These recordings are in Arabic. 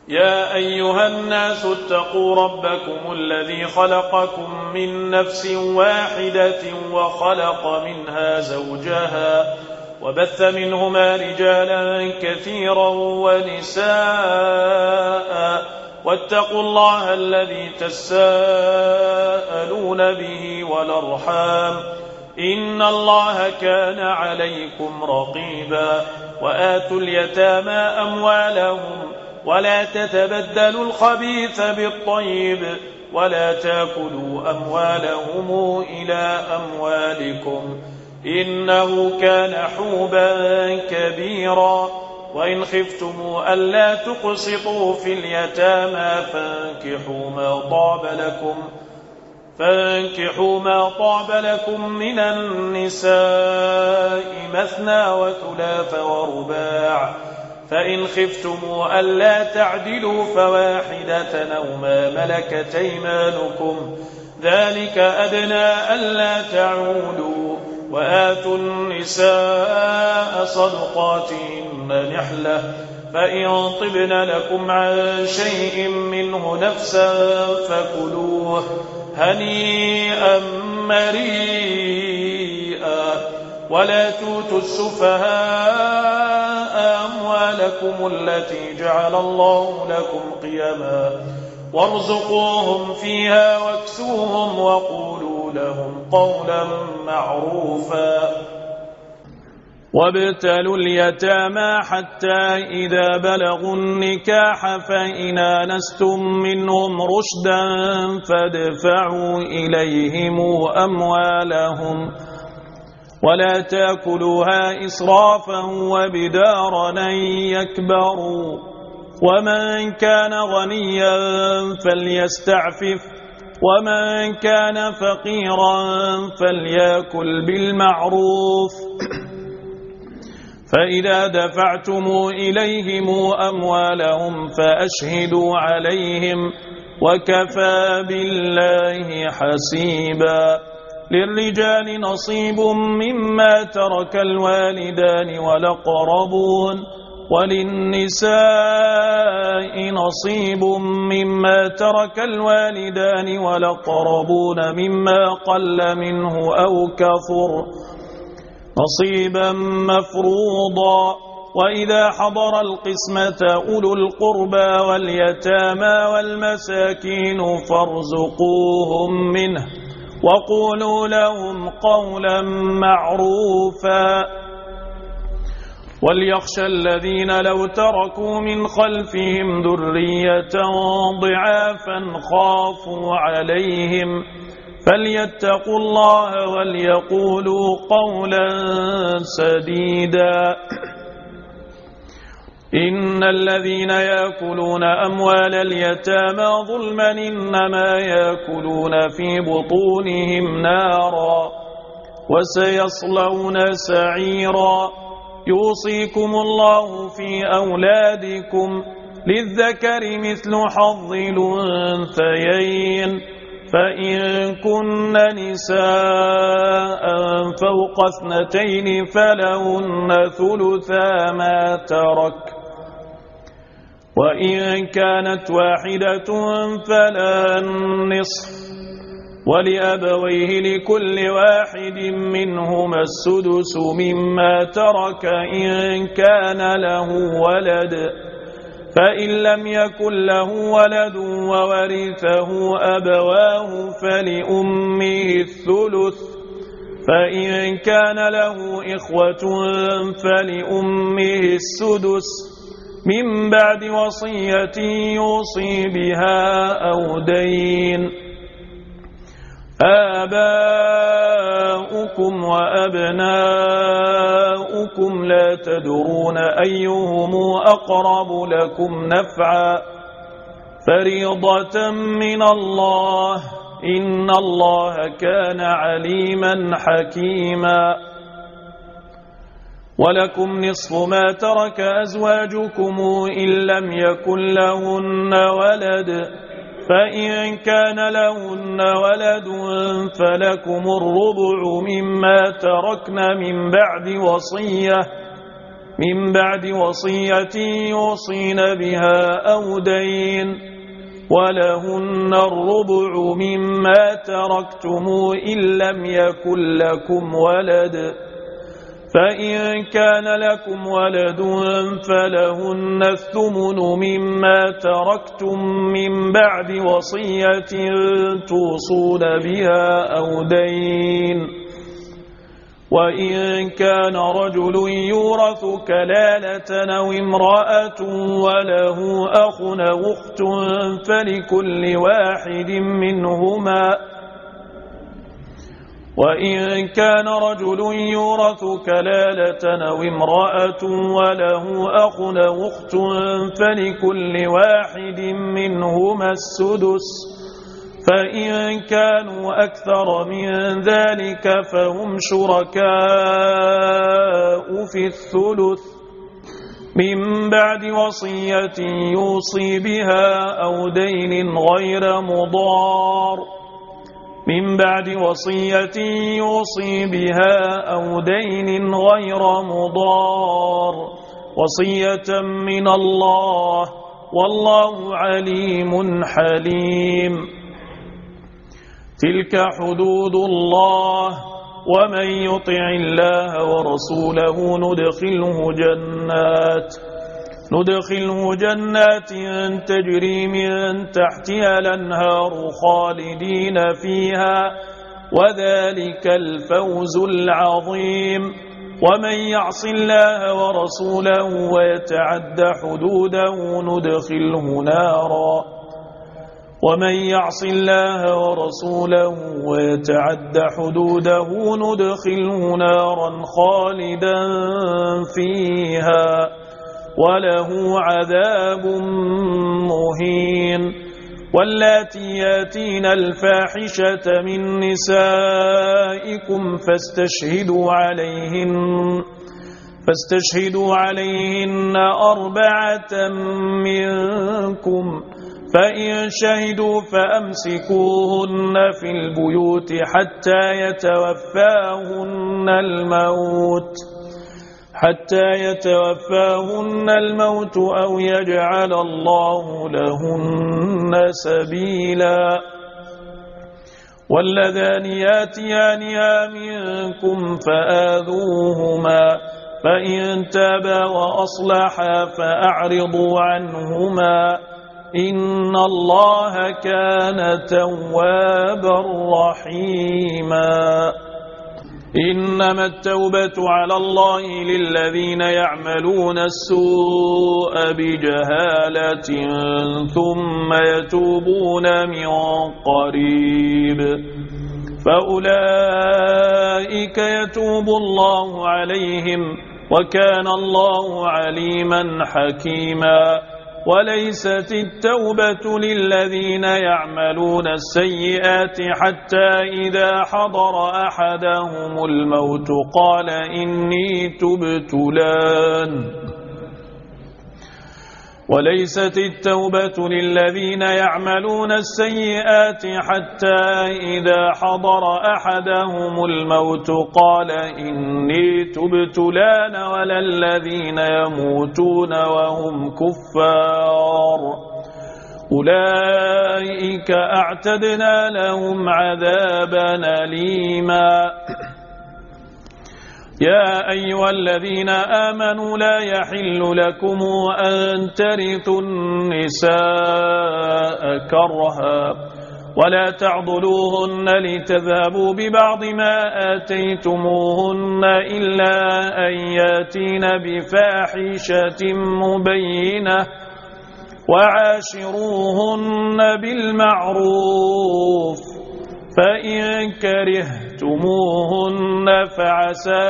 يا أيها الناس اتقوا ربكم الذي خلقكم من نفس واحدة وخلق منها زوجها وبث منهما رجالا كثيرا ونساء واتقوا الله الذي تساءلون به والأرحام إن الله كان عليكم رقيبا وآتوا اليتامى أموالهم ولا تتبدلوا الخبيث بالطيب ولا تاكلوا أموالهم إلى أموالكم إنه كان حوبا كبيرا وإن خفتم ألا تقسطوا في اليتامى فانكحوا ما طاب لكم من النساء مثنى وثلاث ورباع فإن خفتم ألا تعدلوا فواحدة أو ما ملكت أيمانكم ذلك أدنى ألا تعودوا وآتوا النساء صدقاتهن نحلة فإن طبن لكم عن شيء منه نفسا فكلوه هنيئا مريئا ولا توتوا السفهاء أموالكم التي جعل الله لكم قيما وارزقوهم فيها واكسوهم وقولوا لهم قولا معروفا وابتلوا اليتامى حتى إذا بلغوا النكاح فإن آنستم منهم رشدا فادفعوا إليهم أموالهم ولا تأكلوها إسرافا وبدارا أن يكبروا ومن كان غنيا فليستعفف ومن كان فقيرا فليأكل بالمعروف فإذا دفعتم إليهم أموالهم فأشهدوا عليهم وكفى بالله حسيبا للرجال نصيب مما ترك الوالدان والأقربون وللنساء نصيب مما ترك الوالدان والأقربون مما قل منه أو كثر نصيبا مفروضا وإذا حضر القسمة أولو القربى واليتامى والمساكين فارزقوهم منه وقولوا لهم قولا معروفا وليخشى الذين لو تركوا من خلفهم ذرية ضعافا خافوا عليهم فليتقوا الله وليقولوا قولا سديدا إن الذين يأكلون أموال اليتامى ظلما إنما يأكلون في بطونهم نارا وسيصلون سعيرا يوصيكم الله في أولادكم للذكر مثل حظ الأنثيين فإن كن نساء فوق 2 فلهن ثلثا ما ترك وإن كانت واحدة فلا النصف ولأبويه لكل واحد منهما السدس مما ترك إن كان له ولد فإن لم يكن له ولد وورثه أبواه فلأمه الثلث فإن كان له إخوة فلأمه السدس من بعد وصية يوصي بها أو دين آباؤكم وأبناؤكم لا تدرون أيهم أقرب لكم نفعا فريضة من الله إن الله كان عليما حكيما ولكم نصف ما ترك أزواجكم إن لم يكن لهن ولد فإن كان لهن ولد فلكم الربع مما تركن من بعد وصية من بعد وصية يوصين بها أو دين ولهن الربع مما تركتم إن لم يكن لكم ولد فإن كان لكم ولد فلهن الثمن مما تركتم من بعد وصية توصون بها أو دين وإن كان رجل يورث كلالة أو امرأة وله أخ أو أخت فلكل واحد منهما وإن كان رجل يورث كلالة أو امرأة وله أخ أو أخت فلكل واحد منهما السدس فإن كانوا أكثر من ذلك فهم شركاء في الثلث من بعد وصية يوصي بها أو دين غير مضار من بعد وصية يوصي بها أو دين غير مضار وصية من الله والله عليم حليم تلك حدود الله ومن يطع الله ورسوله ندخله جنات تجري من تحتها الأنهار خالدين فيها وذلك الفوز العظيم ومن يعص الله ورسوله ويتعد حدوده ندخله نارا ومن يعص الله ورسوله ويتعد حدوده ندخله نارا خالدا فيها وله عذاب مهين واللاتي ياتين الفاحشة من نسائكم فاستشهدوا عليهن 4 منكم فإن شهدوا فأمسكوهن في البيوت حتى يتوفاهن الموت أو يجعل الله لهن سبيلا واللذان ياتيانها منكم فآذوهما فإن تابا وأصلحا فأعرضوا عنهما إن الله كان توابا رحيما إنما التوبة على الله للذين يعملون السوء بجهالة ثم يتوبون من قريب فأولئك يتوب الله عليهم وكان الله عليما حكيما وليست التوبة للذين يعملون السيئات حتى إذا حضر أحدهم الموت قال إني تبت الآن وليست التوبة للذين يعملون السيئات حتى إذا حضر أحدهم الموت قال إني تبت الآن ولا الذين يموتون وهم كفار أولئك أعتدنا لهم عذابا أليما يا أيها الذين آمنوا لا يحل لكم أن ترثوا النساء كرها ولا تعضلوهن لتذهبوا ببعض ما آتيتموهن إلا أن ياتين بفاحشة مبينة وعاشروهن بالمعروف فإن كرهتموهن فعسى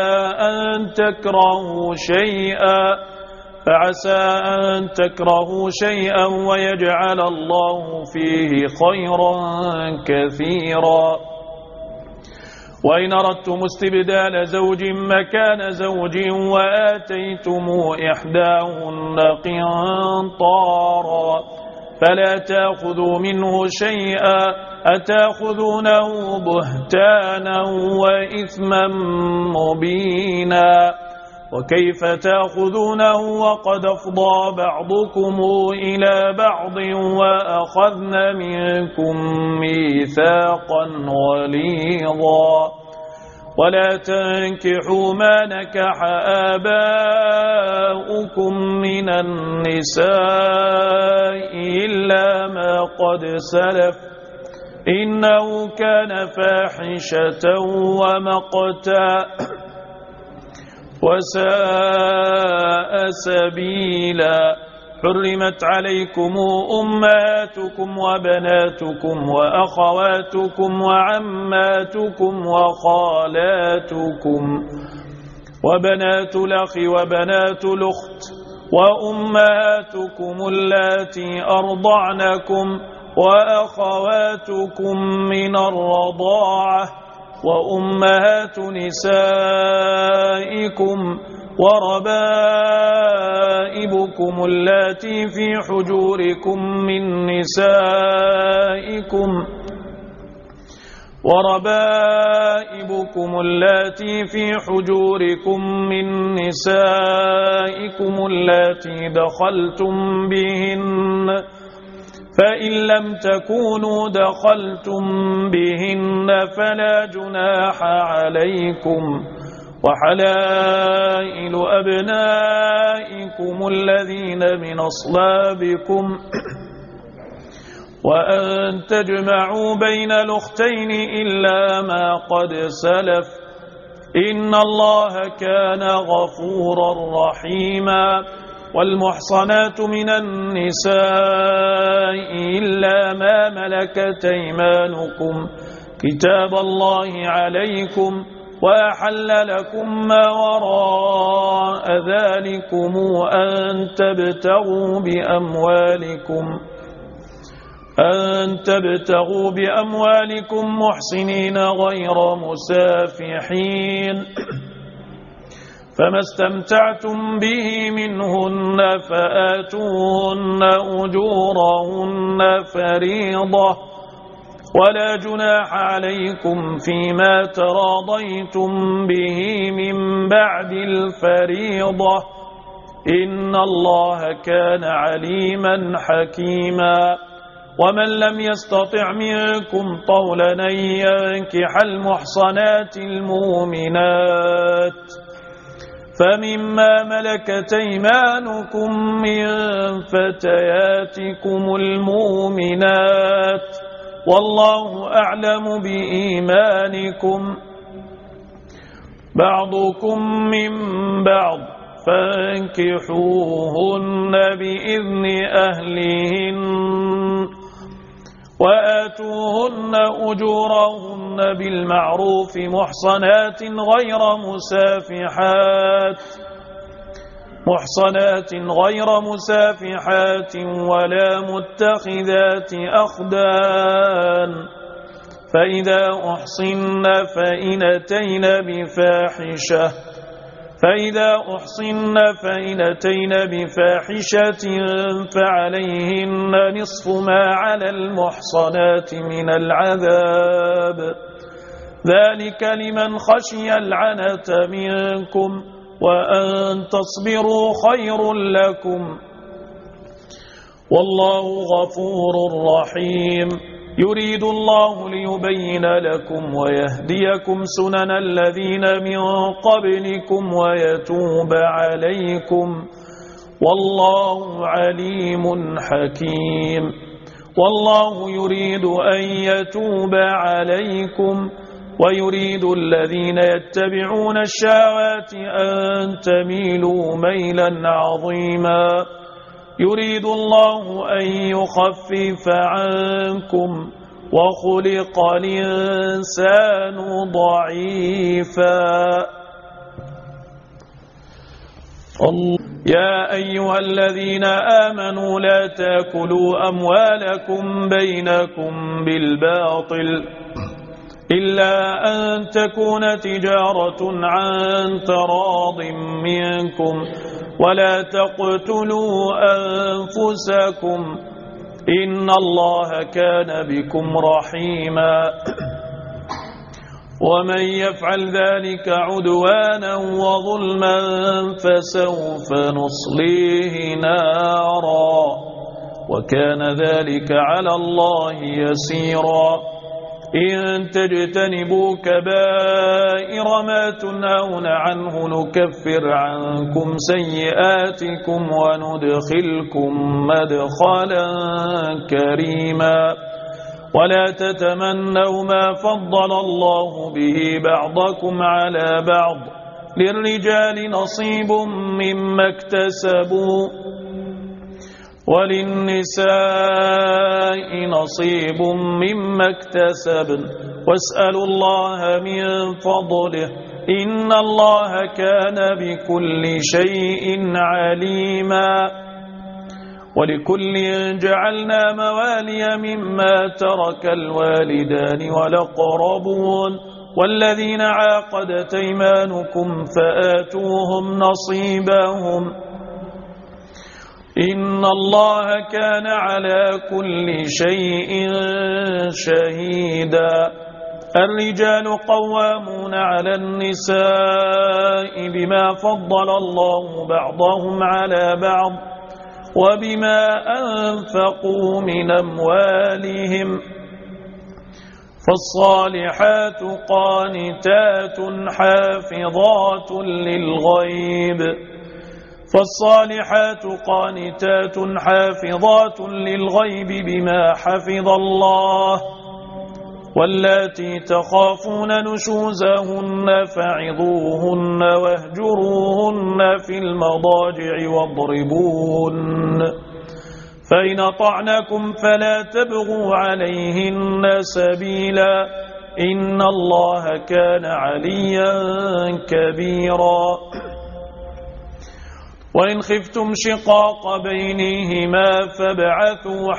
أن تكرهوا شيئا ويجعل الله فيه خيرا كثيرا وإن أردتم استبدال زوج مكان زوج وآتيتم إحداهن قنطارا فلا تأخذوا منه شيئا أتأخذونه بهتانا وإثما مبينا وكيف تأخذونه وقد أفضى بعضكم إلى بعض وأخذن منكم ميثاقا غليظا ولا تنكحوا ما نكح آباؤكم من النساء إلا ما قد سلف إنه كان فاحشة ومقتا وساء سبيلا حرمت عليكم أمهاتكم وبناتكم وأخواتكم وعماتكم وخالاتكم وبنات الأخ وبنات الأخت وأمهاتكم اللاتي أرضعنكم وأخواتكم من الرضاعة وأمهات نسائكم وربائبكم اللاتي في حجوركم من نسائكم اللاتي دخلتم بهن فإن لم تكونوا دخلتم بهن فلا جناح عليكم وحلائل أبنائكم الذين من أصلابكم وأن تجمعوا بين الأختين إلا ما قد سلف إن الله كان غفورا رحيما والمحصنات من النساء إلا ما ملكت أيمانكم كتاب الله عليكم وأحل لكم ما وراء ذلكم أن تبتغوا بأموالكم محسنين غير مسافحين فما استمتعتم به منهن فآتوهن أجورهن فريضة ولا جناح عليكم فيما تراضيتم به من بعد الفريضة إن الله كان عليما حكيما ومن لم يستطع منكم طولا أن ينكح المحصنات المؤمنات فمما ملكت أيمانكم من فتياتكم المؤمنات والله أعلم بإيمانكم بعضكم من بعض فانكحوهن بإذن أهلهن وآتوهن أجورهن بالمعروف محصنات غير مسافحات ولا متخذات أخدان فإذا أحصن فإن أتين بفاحشة فعليهن نصف ما على المحصنات من العذاب ذلك لمن خشي العنة منكم وأن تصبروا خير لكم والله غفور رحيم يريد الله ليبين لكم ويهديكم سنن الذين من قبلكم ويتوب عليكم والله عليم حكيم والله يريد أن يتوب عليكم ويريد الذين يتبعون الشهوات أن تميلوا ميلا عظيما يريد الله أن يخفف عنكم وخلق الإنسان ضعيفا يا أيها الذين آمنوا لا تأكلوا أموالكم بينكم بالباطل إلا أن تكون تجارة عن تراض منكم ولا تقتلوا أنفسكم إن الله كان بكم رحيما ومن يفعل ذلك عدوانا وظلما فسوف نصليه نارا وكان ذلك على الله يسيرا إن تجتنبوا كبائر ما تنهون عنه نكفر عنكم سيئاتكم وندخلكم مدخلا كريما ولا تتمنوا ما فضل الله به بعضكم على بعض للرجال نصيب مما اكتسبوا وللنساء نصيب مما اكتسبن واسألوا الله من فضله إن الله كان بكل شيء عليما ولكل جعلنا موالي مما ترك الوالدان والأقربون والذين عاقدت أيمانكم فآتوهم نصيبهم إن الله كان على كل شيء شهيدا الرجال قوامون على النساء بما فضل الله بعضهم على بعض وبما أنفقوا من أموالهم فالصالحات قانتات حافظات للغيب بما حفظ الله واللاتي تخافون نشوزهن فعظوهن واهجروهن في المضاجع واضربوهن فإن أطعنكم فلا تبغوا عليهن سبيلا إن الله كان عليا كبيرا وإن خفتم شقاق بينهما فابعثوا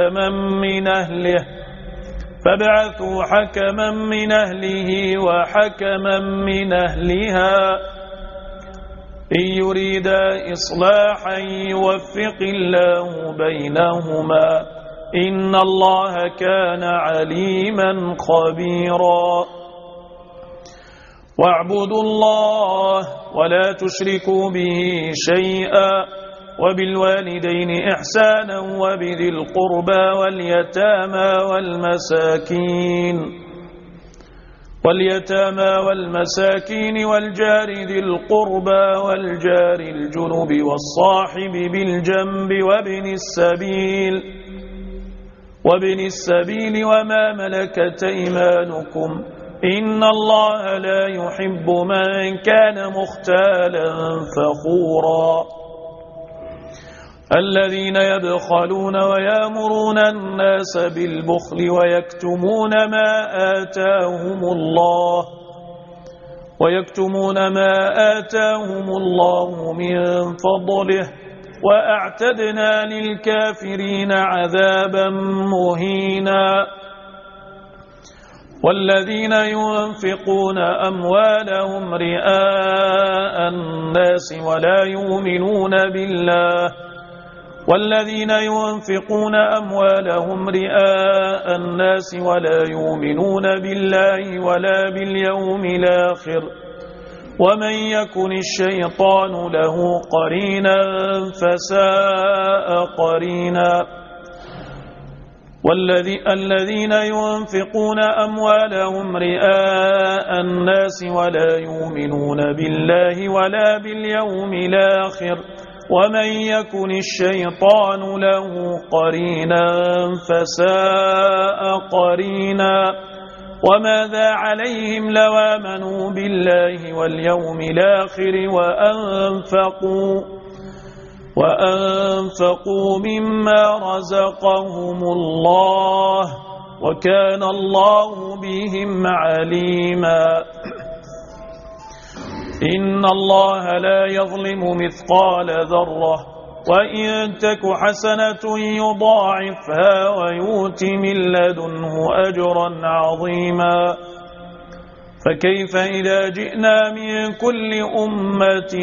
حكما من أهله وحكما من أهلها إن يريدا إصلاحا يوفق الله بينهما إن الله كان عليما خبيرا واعبدوا الله ولا تشركوا به شيئا وبالوالدين إحسانا وبذي القربى واليتامى والمساكين والجار ذي القربى والجار الجنب والصاحب بالجنب وابن السبيل وما ملكت أيمانكم إن الله لا يحب من كان مختالا فخورا الذين يبخلون ويأمرون الناس بالبخل ويكتمون ما آتاهم الله من فضله وأعتدنا للكافرين عذابا مهينا والذين ينفقون أموالهم رئاء الناس ولا يؤمنون بالله ولا باليوم الآخر ومن يكن الشيطان له قرينا فساء قرينا الذين ينفقون أموالهم رئاء الناس ولا يؤمنون بالله ولا باليوم الآخر ومن يكن الشيطان له قرينا فساء قرينا وماذا عليهم لو آمنوا بالله واليوم الآخر وأنفقوا مما رزقهم الله وكان الله بهم عليما إن الله لا يظلم مثقال ذرة وإن تك حسنة يضاعفها ويؤت من لدنه أجرا عظيما فكيف إذا جئنا من كل أمة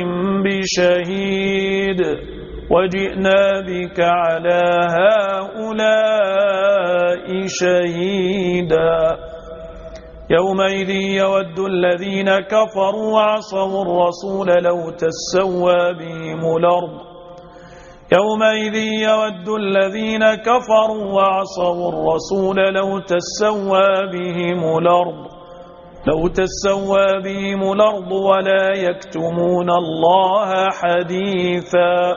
بشهيد وجئنا بك على هؤلاء شهيدا يومئذ يود الذين كفروا وعصوا الرسول لو تسوى بهم الأرض يومئذ يود الذين كفروا وعصوا الرسول لو تسوى بهم الأرض ولا يكتمون الله حديثا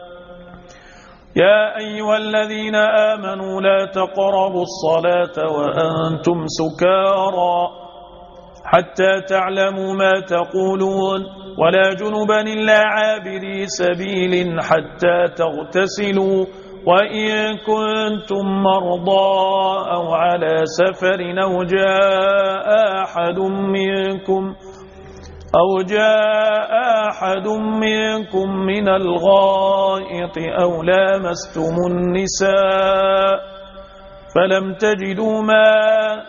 يا أيها الذين آمنوا لا تقربوا الصلاة وأنتم سكارى حتى تعلموا ما تقولون ولا جنبا إلا عابري سبيل حتى تغتسلوا وإن كنتم مرضى أو على سفر أو جاء أحد منكم من الغائط أو لامستم النساء فلم تجدوا ماء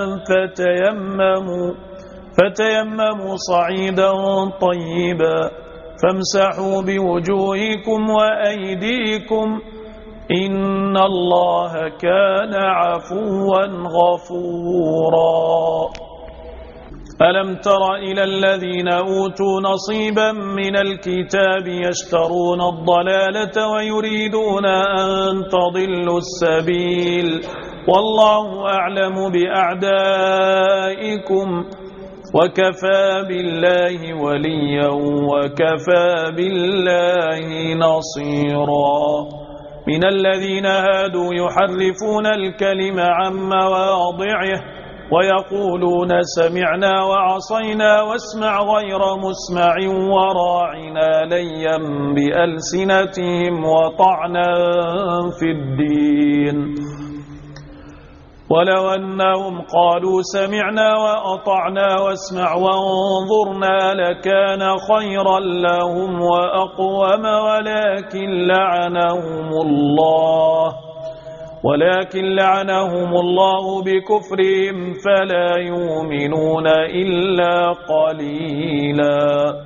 فتيمموا صعيدا طيبا فامسحوا بوجوهكم وأيديكم إن الله كان عفوا غفورا ألم تر إلى الذين أوتوا نصيبا من الكتاب يشترون الضلالة ويريدون أن تضلوا السبيل والله أعلم بأعدائكم وكفى بالله وليا وكفى بالله نصيرا من الذين هادوا يحرفون الكلم عن مواضعه ويقولون سمعنا وعصينا واسمع غير مسمع وراعنا ليا بألسنتهم وطعنا في الدين ولو أنهم قالوا سمعنا وأطعنا واسمع وانظرنا لكان خيرا لهم وأقوم ولكن لعنهم الله بكفرهم فلا يؤمنون إلا قليلا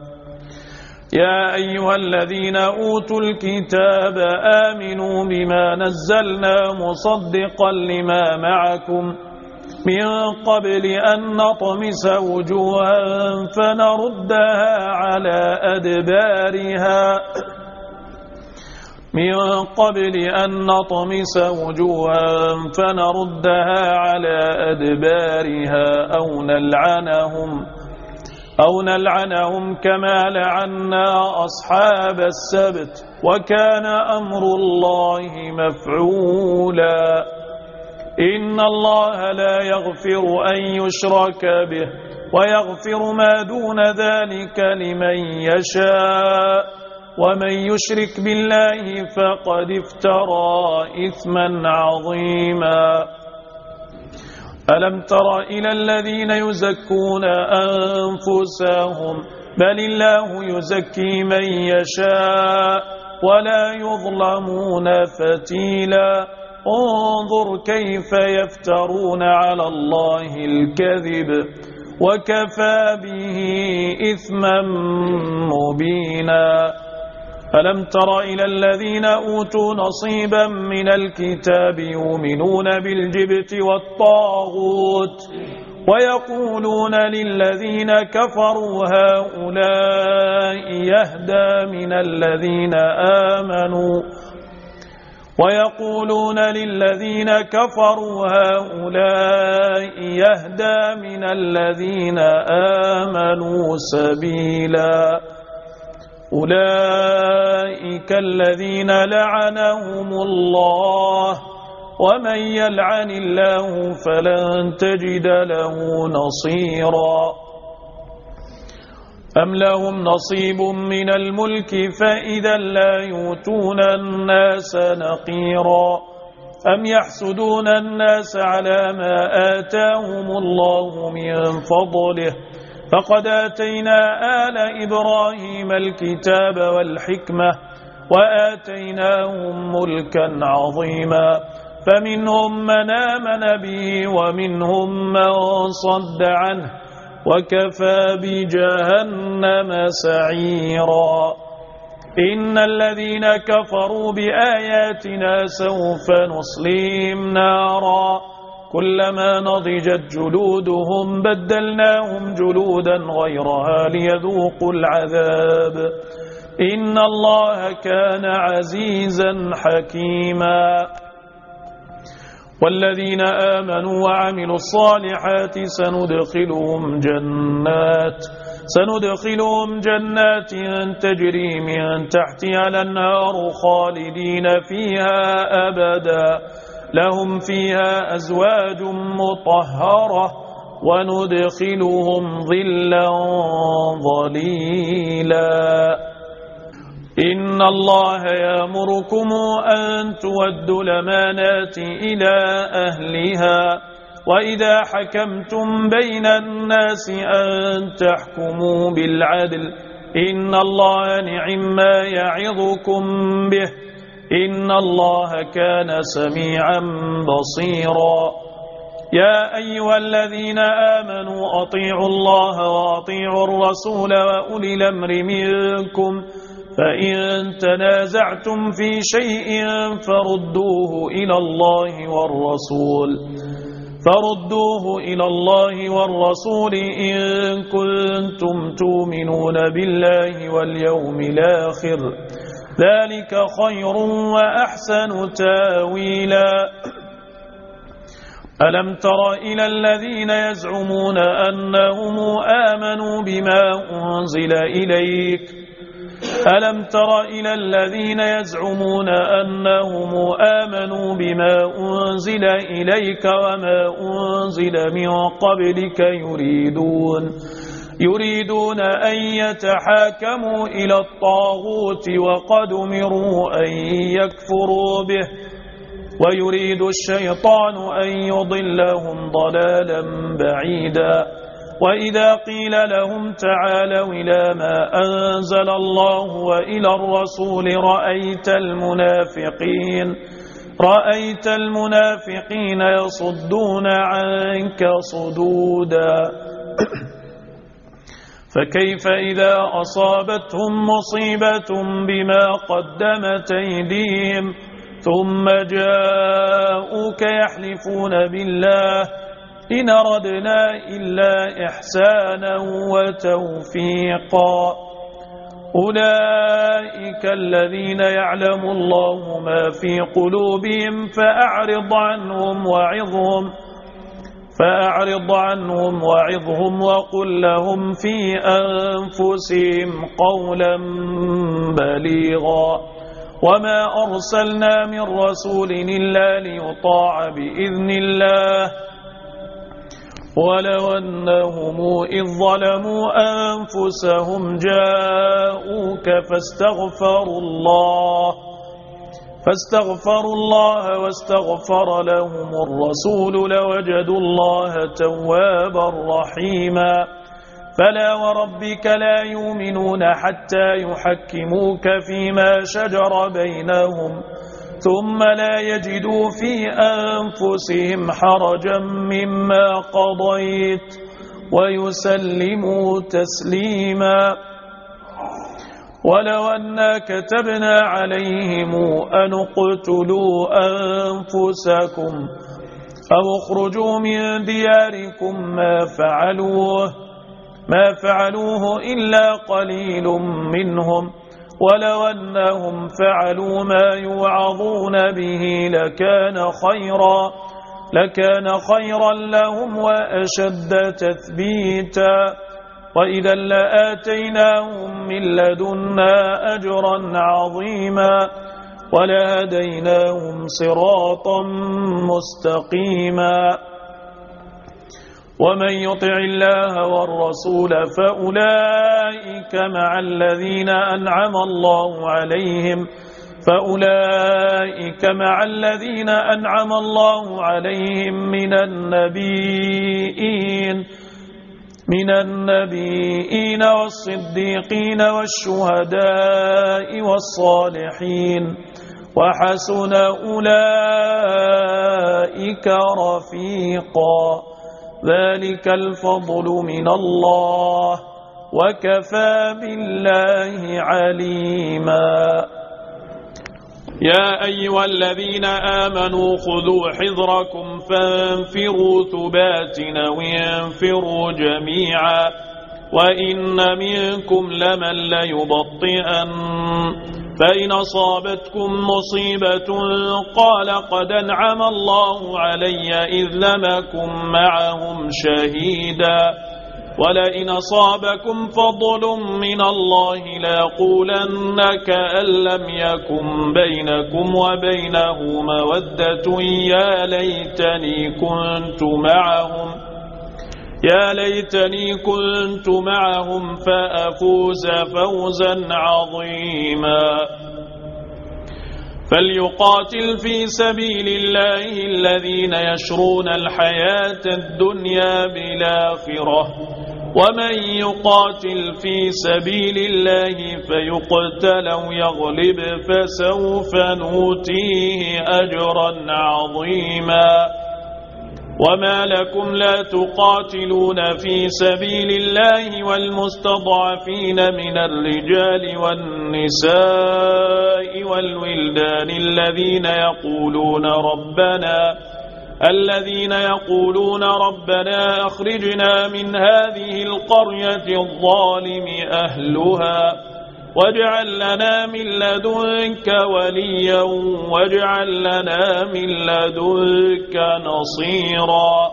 يا أيها الذين أوتوا الكتاب آمنوا بما نزلنا مصدقا لما معكم من قبل أن نطمس وجوها فنردها على أدبارها أو نلعنهم كما لعنا أصحاب السبت وكان أمر الله مفعولا إن الله لا يغفر أن يشرك به ويغفر ما دون ذلك لمن يشاء ومن يشرك بالله فقد افترى إثما عظيما ألم تر إلى الذين يزكون أنفسهم بل الله يزكي من يشاء ولا يظلمون فتيلا انظر كيف يفترون على الله الكذب وكفى به إثما مبينا ألم تر إلى الذين أوتوا نصيبا من الكتاب يؤمنون بالجبت والطاغوت ويقولون للذين كفروا هؤلاء يهدى من الذين آمنوا سبيلا أولئك الذين لعنهم الله ومن يلعن الله فلن تجد له نصيرا أم لهم نصيب من الملك فإذا لا يؤتون الناس نقيرا أم يحسدون الناس على ما آتاهم الله من فضله فقد آتينا آل إبراهيم الكتاب والحكمة وآتيناهم ملكا عظيما فمنهم من آمن به ومنهم من صد عنه وكفى بجهنم سعيرا إن الذين كفروا بآياتنا سوف نصليهم نارا كلما نضجت جلودهم بدلناهم جلودا غيرها ليذوقوا العذاب إن الله كان عزيزا حكيما والذين آمنوا وعملوا الصالحات سندخلهم جنات تجري من تحتها الأنهار خالدين فيها أبدا لهم فيها أزواج مطهرة وندخلهم ظلا ظليلا إن الله يأمركم أن تودوا الأمانات إلى أهلها وإذا حكمتم بين الناس أن تحكموا بالعدل إن الله نعم ما يعظكم به إن الله كان سميعا بصيرا يا أيها الذين آمنوا أطيعوا الله وأطيعوا الرسول وأولي الأمر منكم فإن تنازعتم في شيء فردوه إلى الله والرسول إن كنتم تؤمنون بالله واليوم الآخر ذلك خير وأحسن تاويلا ألم تر إلى الذين يزعمون أنهم آمنوا بما أنزل إليك وما أنزل من قبلك يريدون أن يتحاكموا إلى الطاغوت وقد أمروا أن يكفروا به ويريد الشيطان أن يضلهم ضلالا بعيدا وإذا قيل لهم تعالوا إلى ما أنزل الله وإلى الرسول رأيت المنافقين يصدون عنك صدودا فكيف إذا أصابتهم مصيبة بما قدمت أيديهم ثم جاءوك يحلفون بالله إن أردنا إلا إحسانا وتوفيقا أولئك الذين يعلم الله ما في قلوبهم فأعرض عنهم وعظهم وقل لهم في أنفسهم قولا بليغا وما أرسلنا من رسول إلا ليطاع بإذن الله ولو أنهم إذ ظلموا أنفسهم جاءوك فاستغفروا الله واستغفر لهم الرسول لوجدوا الله توابا رحيما فلا وربك لا يؤمنون حتى يحكموك فيما شجر بينهم ثم لا يجدوا في أنفسهم حرجا مما قضيت ويسلموا تسليما ولو أنا كتبنا عليهم أن اقتلوا أنفسكم أو اخرجوا من دياركم ما فعلوه إلا قليل منهم ولو أنهم فعلوا ما يوعظون به لكان خيرا لهم وأشد تثبيتا وإذا لآتيناهم من لدنا أجرا عظيما ولهديناهم صراطا مستقيما ومن يطع الله والرسول فأولئك مع الذين أنعم الله عليهم من النبيين والصديقين والشهداء والصالحين وحسن أولئك رفيقا ذلك الفضل من الله وكفى بالله عليما يا أيها الذين آمنوا خذوا حذركم فانفروا ثبات أو انفروا جميعا وإن منكم لمن ليبطئن فإن أصابتكم مصيبة قال قد أنعم الله علي إذ لم أكن معهم شهيدا ولئن أصابكم فضل من الله ليقولن كأن لم يكن بينكم وبينه مودة يا ليتني كنت معهم فأفوز فوزا عظيما فليقاتل في سبيل الله الذين يشرون الحياة الدنيا بالآخرة ومن يقاتل في سبيل الله فيقتل أو يغلب فسوف نؤتيه أجرا عظيما وما لكم لا تقاتلون في سبيل الله والمستضعفين من الرجال والنساء والولدان الذين يقولون ربنا أخرجنا من هذه القرية الظالم أهلها واجعل لنا من لدنك وليا واجعل لنا من لدنك نصيرا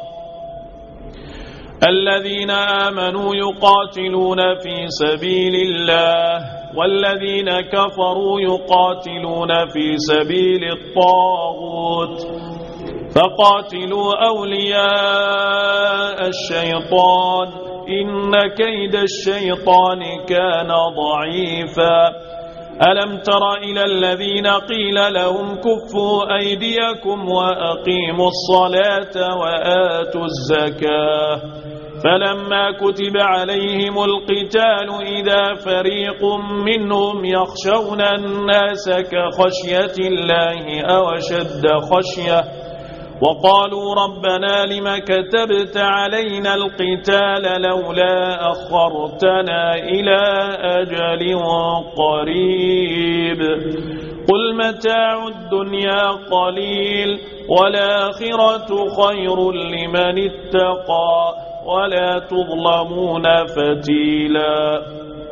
الذين آمنوا يقاتلون في سبيل الله والذين كفروا يقاتلون في سبيل الطاغوت فقاتلوا أولياء الشيطان إن كيد الشيطان كان ضعيفا ألم تر إلى الذين قيل لهم كفوا أيديكم وأقيموا الصلاة وآتوا الزكاة فلما كتب عليهم القتال إذا فريق منهم يخشون الناس كخشية الله أو أشد خشية وقالوا ربنا لم كتبت علينا القتال لولا أخرتنا إلى أجل قريب قل متاع الدنيا قليل والآخرة خير لمن اتقى ولا تظلمون فتيلا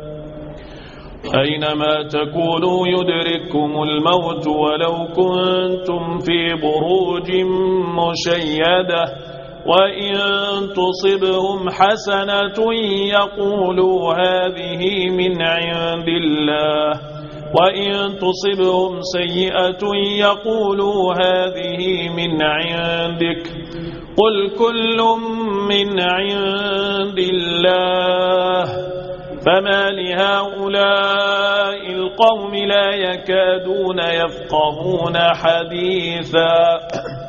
أينما تكونوا يدرككم الموت ولو كنتم في بروج مشيدة وإن تصبهم حسنة يقولوا هذه من عند الله وإن تصبهم سيئة يقولوا هذه من عندك قل كل من عند الله فما لهؤلاء القوم لا يكادون يفقهون حديثا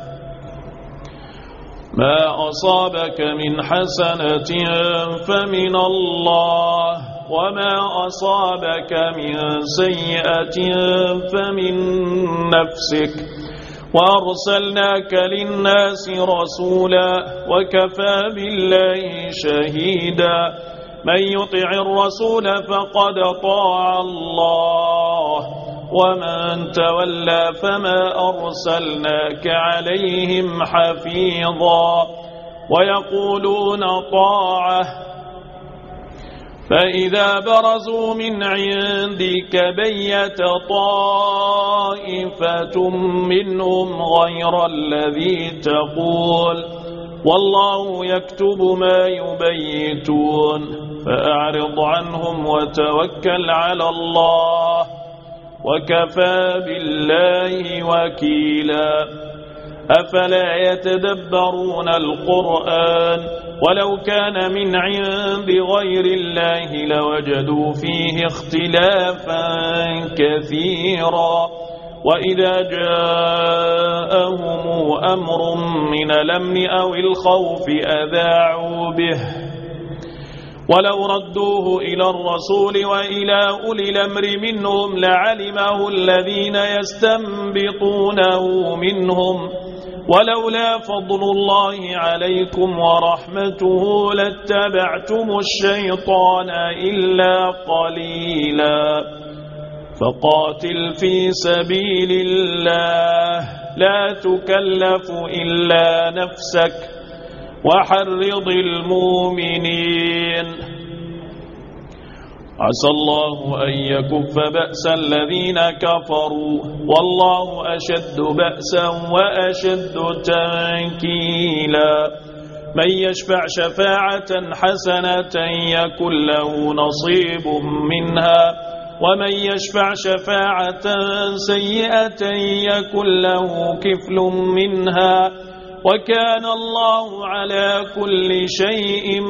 ما أصابك من حسنة فمن الله وما أصابك من سيئة فمن نفسك وأرسلناك للناس رسولا وكفى بالله شهيدا من يطع الرسول فقد طاع الله ومن تولى فما أرسلناك عليهم حفيظا ويقولون طاعة فإذا برزوا من عندك بيت طائفة منهم غير الذي تقول والله يكتب ما يبيتون فأعرض عنهم وتوكل على الله وكفى بالله وكيلا أفلا يتدبرون القرآن ولو كان من عند غير الله لوجدوا فيه اختلافا كثيرا وإذا جاءهم أمر من الأمن أو الخوف أذاعوا به ولو ردوه إلى الرسول وإلى أولي الأمر منهم لعلمه الذين يستنبطونه منهم ولولا فضل الله عليكم ورحمته لاتبعتم الشيطان إلا قليلا فقاتل في سبيل الله لا تكلف إلا نفسك وحرض المؤمنين. عسى الله أن يكف بأس الذين كفروا والله أشد بأسا وأشد تنكيلا. من يشفع شفاعة حسنة يكن له نصيب منها ومن يشفع شفاعة سيئة يكن له كفل منها وكان الله على كل شيء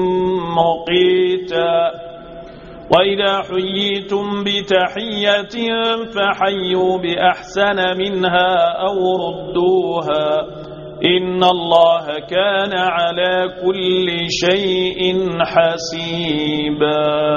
مقيتا. وإذا حييتم بتحية فحيوا بأحسن منها أو ردوها إن الله كان على كل شيء حسيبا.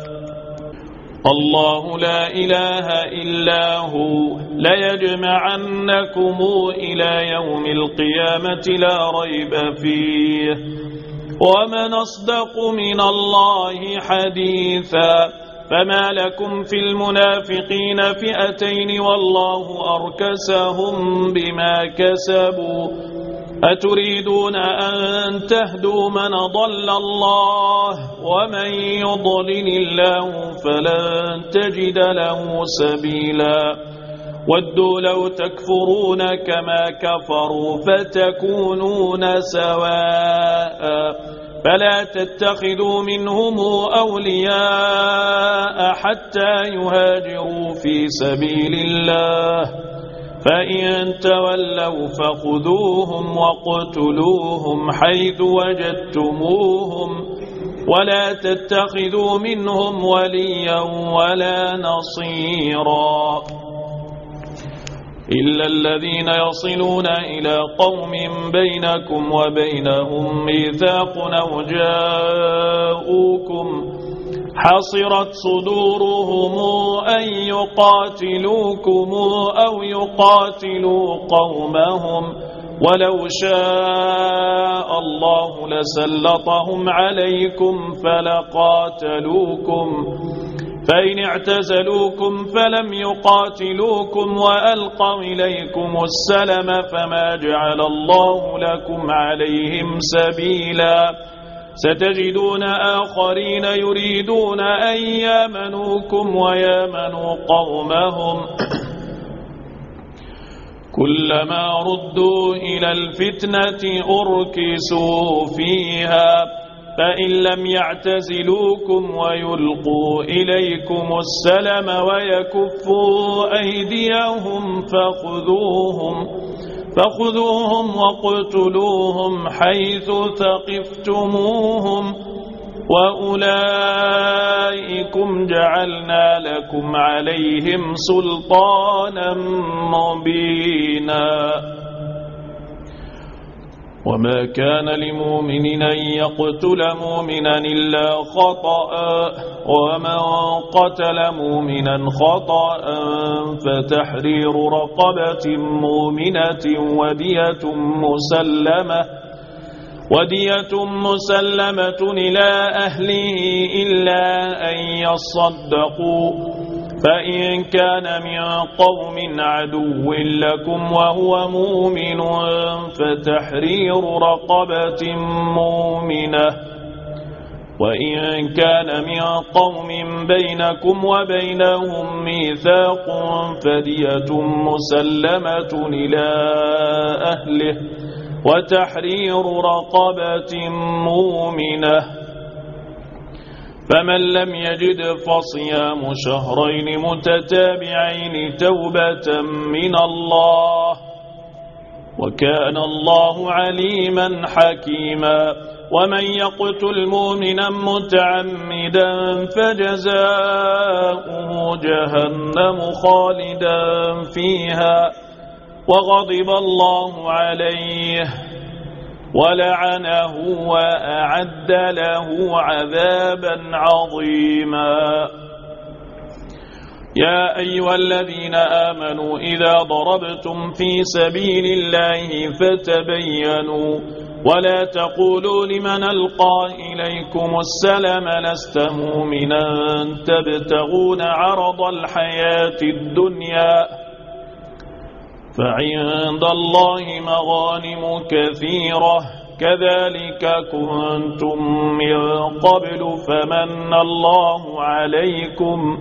الله لا إله إلا هو ليجمعنكم إلى يوم القيامة لا ريب فيه ومن أصدق من الله حديثا. فما لكم في المنافقين فئتين والله أركسهم بما كسبوا أتريدون أن تهدوا من ضل الله ومن يضلل الله فلن تجد له سبيلا. ودوا لو تكفرون كما كفروا فتكونون سواء فلا تتخذوا منهم أولياء حتى يهاجروا في سبيل الله فإن تولوا فخذوهم واقتلوهم حيث وجدتموهم ولا تتخذوا منهم وليا ولا نصيرا إلا الذين يصلون إلى قوم بينكم وبينهم ميثاق أو جاءوكم حصرت صدورهم أن يقاتلوكم أو يقاتلوا قومهم ولو شاء الله لسلطهم عليكم فلقاتلوكم فإن اعتزلوكم فلم يقاتلوكم وألقوا إليكم السلم فما جعل الله لكم عليهم سبيلا. ستجدون آخرين يريدون أن يامنوكم ويامنوا قومهم كلما ردوا إلى الفتنة أركسوا فيها فإن لم يعتزلوكم ويلقوا إليكم السلم ويكفوا أيديهم فخذوهم واقتلوهم حيث ثقفتموهم وأولئكم جعلنا لكم عليهم سلطانا مبينا. وما كان لمؤمن أن يقتل مؤمنا إلا خطأ ومن قتل مؤمنا خطأ فتحرير رقبة مؤمنة ودية مسلمة إلى أهله إلا أن يصدقوا فإن كان من قوم عدو لكم وهو مؤمن فتحرير رقبة مؤمنة وإن كان من قوم بينكم وبينهم ميثاق فدية مسلمة إلى أهله وتحرير رقبة مؤمنة فمن لم يجد فصيام شهرين متتابعين توبة من الله وكان الله عليما حكيما. ومن يقتل مؤمنا متعمدا فجزاؤه جهنم خالدا فيها وغضب الله عليه ولعنه وأعد له عذابا عظيما. يا أيها الذين آمنوا إذا ضربتم في سبيل الله فتبينوا ولا تقولوا لمن ألقى إليكم السلام لست مؤمنا تبتغون عرض الحياة الدنيا فعند الله مغانم كثيرة كذلك كنتم من قبل فمن الله عليكم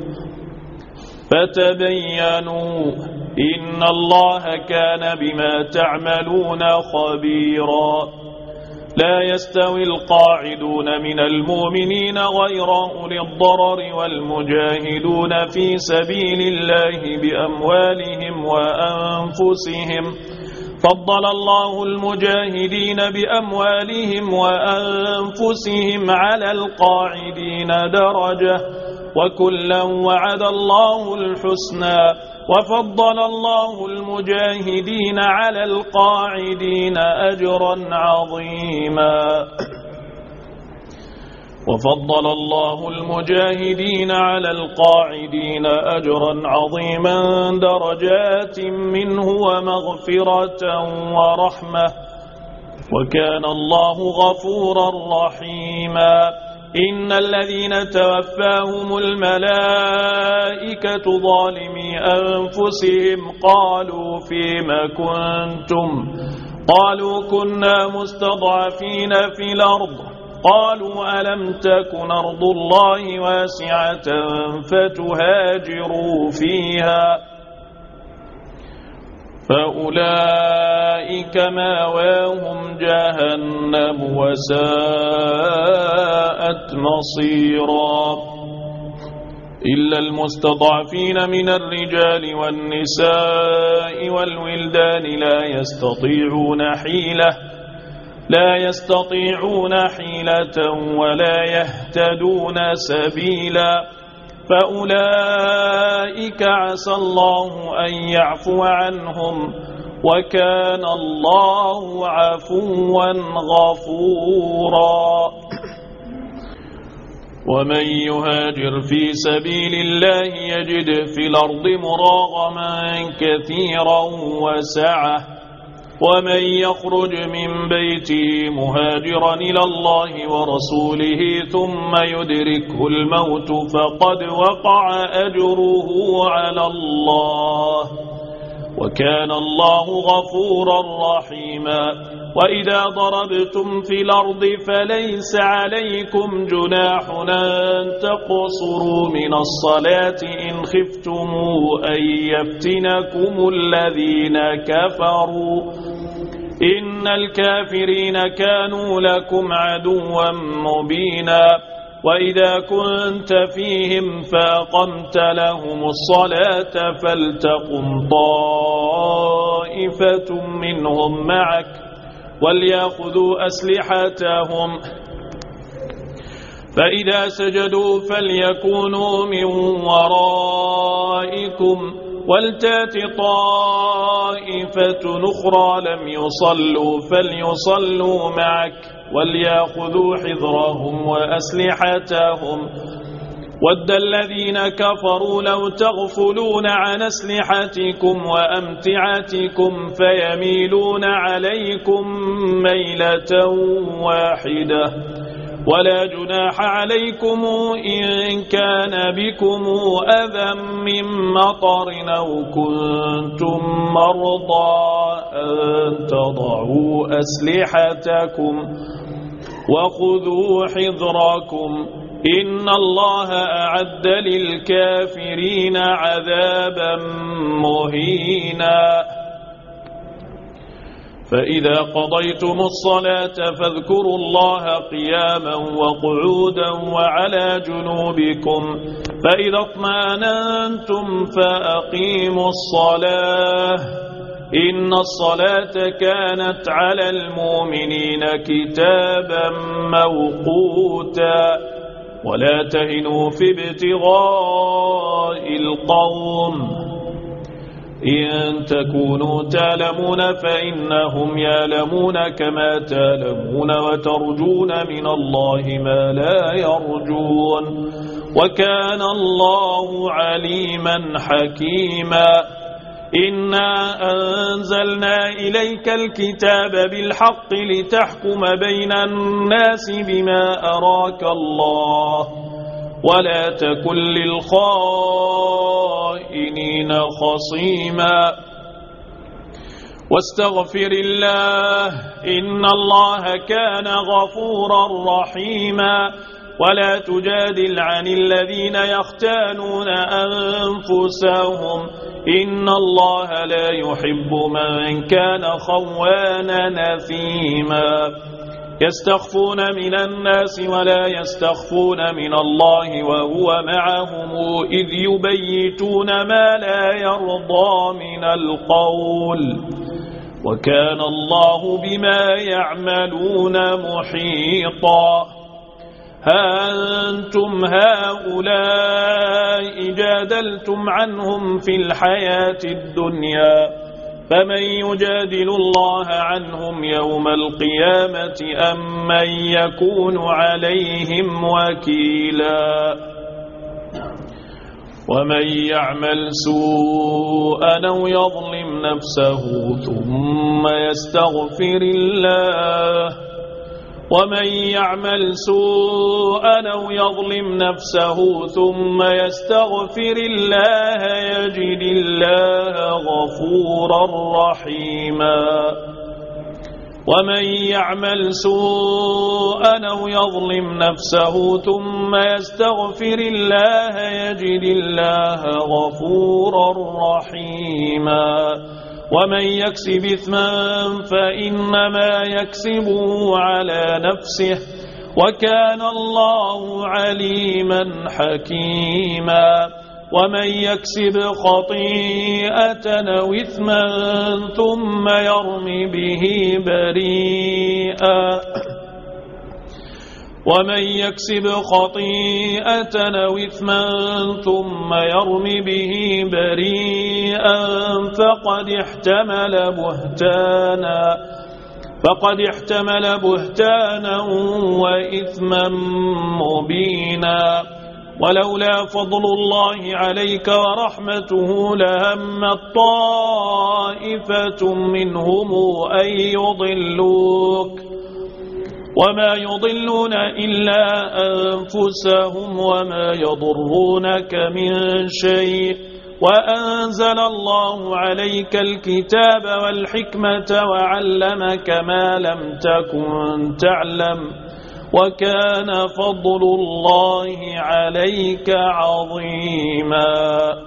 فتبينوا إن الله كان بما تعملون خبيرا لا يستوي القاعدون من المؤمنين غير أولي الضرر والمجاهدون في سبيل الله بأموالهم وأنفسهم فضل الله المجاهدين بأموالهم وأنفسهم على القاعدين درجة وكلا وعد الله الحسنى وفضل الله المجاهدين على القاعدين أجرا عظيما وفضل الله المجاهدين على القاعدين أجرا عظيما درجات منه ومغفرة ورحمة وكان الله غفورا رحيما إن الذين توفاهم الملائكة ظالمي أنفسهم قالوا فيما كنتم قالوا كنا مستضعفين في الأرض قالوا ألم تكن أرض الله واسعة فتهاجروا فيها فأولئك ماواهم جهنم وساءت مصيرا إلا المستضعفين من الرجال والنساء والولدان لا يستطيعون حيلة ولا يهتدون سبيلا فأولئك عسى الله أن يعفو عنهم وكان الله عفوا غفورا ومن يهاجر في سبيل الله يجد في الأرض مراغما كثيرا وسعة ومن يخرج من بيته مهاجرا إلى الله ورسوله ثم يدركه الموت فقد وقع أجره على الله وكان الله غفورا رحيما وإذا ضربتم في الأرض فليس عليكم جناح أن تقصروا من الصلاة إن خفتم أن يفتنكم الذين كفروا إن الكافرين كانوا لكم عدوا مبينا وإذا كنت فيهم فأقمت لهم الصلاة فلتقم طائفة منهم معك وليأخذوا أسلحتهم فإذا سجدوا فليكونوا من ورائكم ولتات طائفة أخرى لم يصلوا فليصلوا معك وليأخذوا حذرهم وأسلحتهم ود الذين كفروا لو تغفلون عن أسلحتكم وأمتعتكم فيميلون عليكم ميلة واحدة ولا جناح عليكم إن كان بكم أذى من مطر أو كنتم مرضى أن تضعوا أسلحتكم وخذوا حذركم إن الله أعد للكافرين عذابا مهينا فإذا قضيتم الصلاة فاذكروا الله قياما وقعودا وعلى جنوبكم فإذا اطمأننتم فأقيموا الصلاة إن الصلاة كانت على المؤمنين كتابا موقوتا ولا تهنوا في ابتغاء القوم إن تكونوا تعلمون فإنهم يعلمون كما تعلمون وترجون من الله ما لا يرجون وكان الله عليما حكيما إنا أنزلنا إليك الكتاب بالحق لتحكم بين الناس بما أراك الله ولا تكن للخائنين خصيما واستغفر الله إن الله كان غفورا رحيما ولا تجادل عن الذين يختانون أنفسهم إن الله لا يحب من كان خوانا نثيما يستخفون من الناس ولا يستخفون من الله وهو معهم إذ يبيتون ما لا يرضى من القول وكان الله بما يعملون محيطا ها أنتم هؤلاء جادلتم عنهم في الحياة الدنيا فمن يجادل الله عنهم يوم القيامة أم من يكون عليهم وكيلا ومن يعمل سوءا أو يظلم نفسه ثم يستغفر الله ومن يعمل سوءا أو يظلم نفسه ثم يستغفر الله يجد الله غفورا رحيما ومن يعمل سوءا أو يظلم نفسه ثم يستغفر الله يجد الله غفورا رحيما ومن يكسب إثما فإنما يكسبه على نفسه وكان الله عليما حكيما ومن يكسب خطيئة أو إثما ثم يرم به بريئا ومن يكسب خطيئة أو إثما ثم يرم به بريئا فقد احتمل بهتانا وإثما مبينا ولولا فضل الله عليك ورحمته لهمت طائفة منهم أن يضلوك وما يضلون إلا أنفسهم وما يضرونك من شيء وأنزل الله عليك الكتاب والحكمة وعلمك ما لم تكن تعلم وكان فضل الله عليك عظيما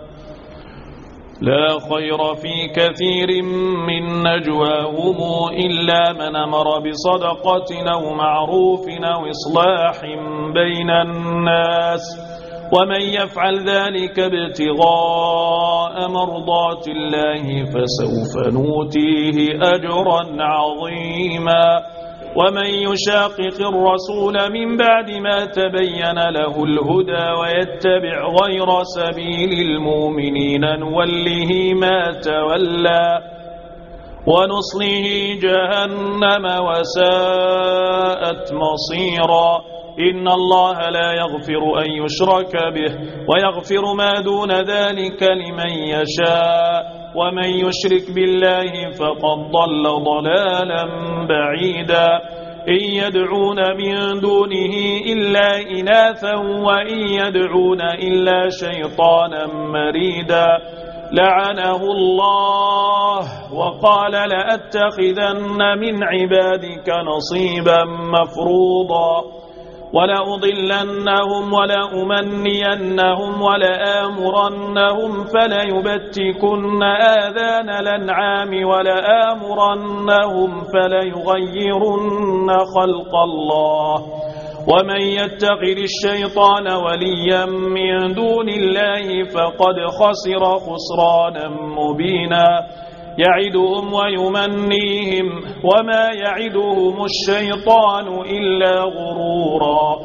لا خير في كثير من نجواهم إلا من أمر بصدقة أو معروف أو إصلاح بين الناس ومن يفعل ذلك ابتغاء مرضات الله فسوف نؤتيه أجرا عظيما ومن يشاقق الرسول من بعد ما تبين له الهدى ويتبع غير سبيل المؤمنين نوله ما تولى ونصله جهنم وساءت مصيرا إن الله لا يغفر أن يشرك به ويغفر ما دون ذلك لمن يشاء ومن يشرك بالله فقد ضل ضلالا بعيدا إن يدعون من دونه إلا إناثا وإن يدعون إلا شيطانا مريدا لعنه الله وقال لأتخذن من عبادك نصيبا مفروضا ولأضلنهم ولأمنينهم ولآمرنهم فليبتكن آذان الأنعام ولآمرنهم فليغيرن خلق الله ومن يتخذ الشيطان وليا من دون الله فقد خسر خسرانا مبينا يعدهم ويمنيهم وما يعدهم الشيطان إلا غرورا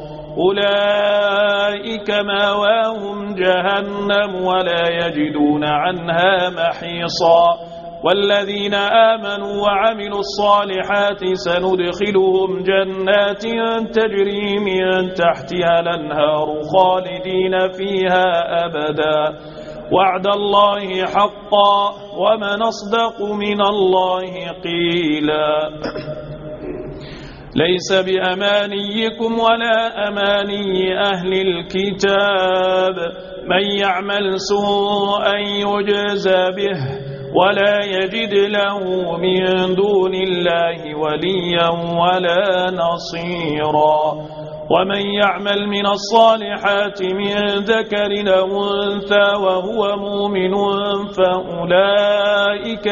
أولئك ماواهم جهنم ولا يجدون عنها محيصا والذين آمنوا وعملوا الصالحات سندخلهم جنات تجري من تحتها الأنهار خالدين فيها أبدا وعد الله حقا ومن أصدق من الله قيلا ليس بأمانيكم ولا أماني أهل الكتاب من يعمل سوءا يجزى به ولا يجد له من دون الله وليا ولا نصيرا ومن يعمل من الصالحات من ذكر أو أنثى وهو مؤمن فأولئك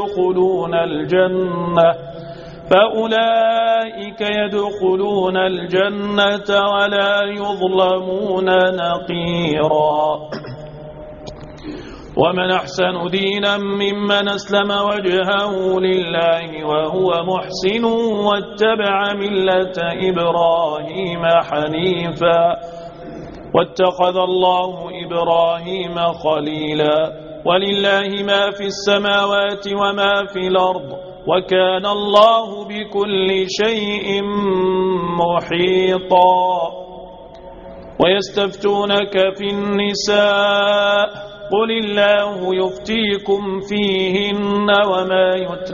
يدخلون الجنة ولا يظلمون نقيرا ومن أحسن دينا ممن أسلم وجهه لله وهو محسن واتبع ملة إبراهيم حنيفا واتخذ الله إبراهيم خليلا ولله ما في السماوات وما في الأرض وكان الله بكل شيء محيطا ويستفتونك في النساء قل الله يفتيكم فيهن وما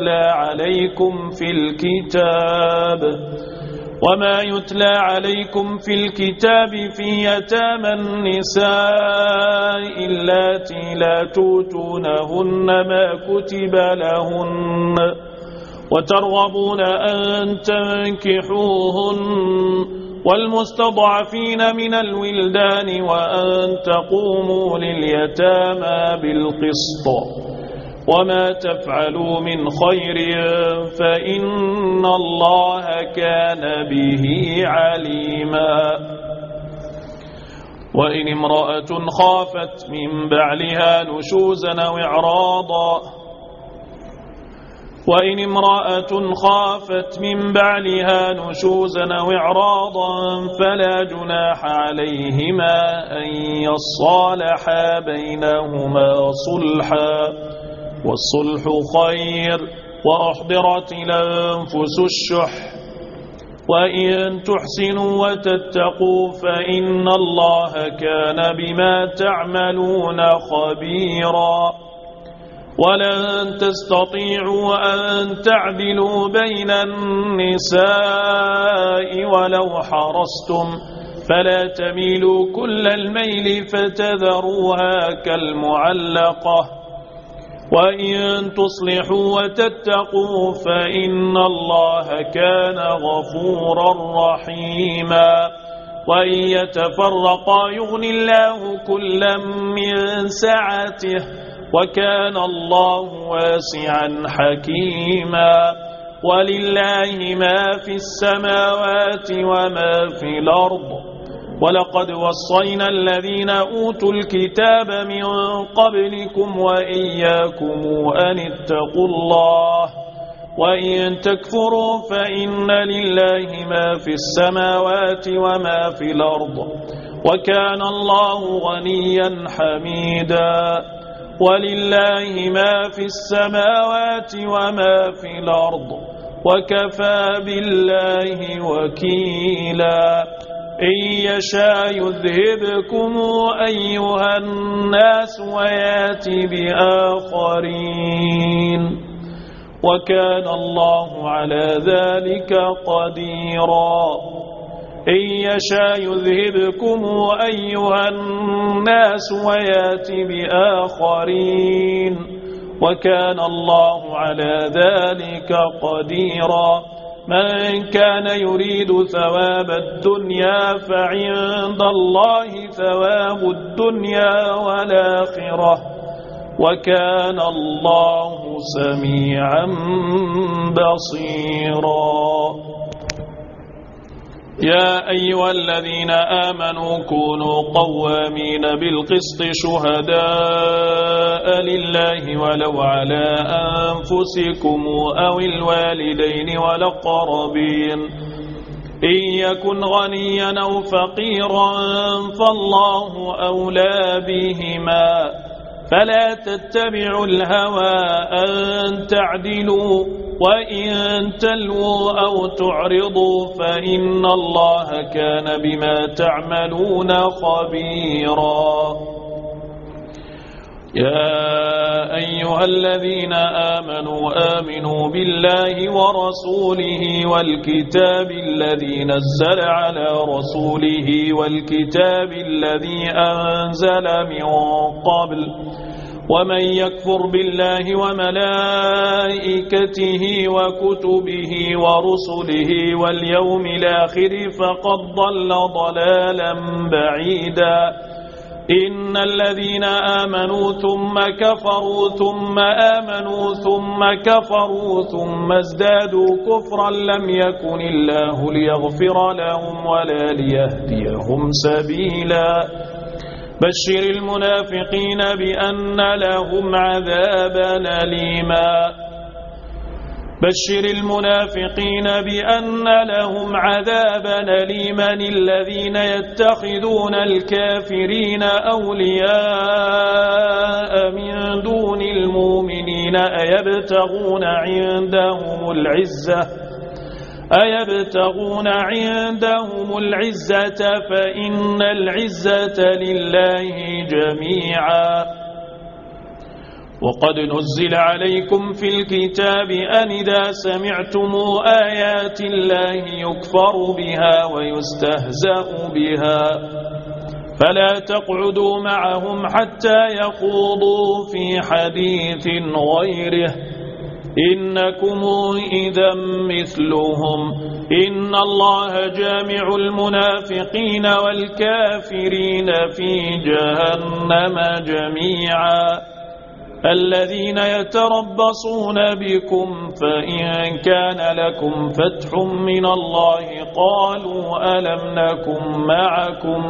يتلى عليكم في الكتاب في يتامى النساء اللاتي لا توتونهن ما كتب لهن وترغبون أن تنكحوهن والمستضعفين من الولدان وأن تقوموا لليتامى بالقسط وما تفعلوا من خير فإن الله كان به عليما وإن امرأة خافت من بعلها نشوزا أو إعراضا فلا جناح عليهما أن يصالحا بينهما صلحا والصلح خير وأحضرت الأنفس الشح وإن تحسنوا وتتقوا فإن الله كان بما تعملون خبيرا ولن تستطيعوا أن تعدلوا بين النساء ولو حرصتم فلا تميلوا كل الميل فتذروها كالمعلقة وإن تصلحوا وتتقوا فإن الله كان غفورا رحيما وإن يتفرقا يغني الله كلا من سعته وكان الله واسعا حكيما ولله ما في السماوات وما في الأرض ولقد وصينا الذين أوتوا الكتاب من قبلكم وإياكم أن اتقوا الله وإن تكفروا فإن لله ما في السماوات وما في الأرض وكان الله غنيا حميدا ولله ما في السماوات وما في الأرض وكفى بالله وكيلا إن يشاء يذهبكم أيها الناس وياتي بآخرين وكان الله على ذلك قديرا إن يشاء يذهبكم أيها الناس وياتي بآخرين وكان الله على ذلك قديرا من كان يريد ثواب الدنيا فعند الله ثواب الدنيا والآخرة وكان الله سميعا بصيرا يا أيها الذين آمنوا كونوا قوامين بالقسط شهداء لله ولو على أنفسكم أو الوالدين والأقربين إن يكن غنيا أو فقيرا فالله أولى بهما فلا تتبعوا الهوى أن تعدلوا وإن تلووا أو تعرضوا فإن الله كان بما تعملون خبيرا يا أيها الذين آمنوا بالله ورسوله والكتاب الذي نزل على رسوله والكتاب الذي أنزل من قبل ومن يكفر بالله وملائكته وكتبه ورسله واليوم الآخر فقد ضل ضلالا بعيدا إن الذين آمنوا ثم كفروا ثم آمنوا ثم كفروا ثم ازدادوا كفرا لم يكن الله ليغفر لهم ولا ليهديهم سبيلا بشر المنافقين بأن لهم عذابا أليما بشر المنافقين بأن لهم عذابا أليما الذين يتخذون الكافرين أولياء من دون المؤمنين أيبتغون عندهم العزة فإن العزة لله جميعا وقد نزل عليكم في الكتاب أن إذا سمعتم آيات الله يكفر بها ويستهزأ بها فلا تقعدوا معهم حتى يخوضوا في حديث غيره إنكم إذا مثلهم إن الله جامع المنافقين والكافرين في جهنم جميعا الذين يتربصون بكم فإن كان لكم فتح من الله قالوا ألم نكن معكم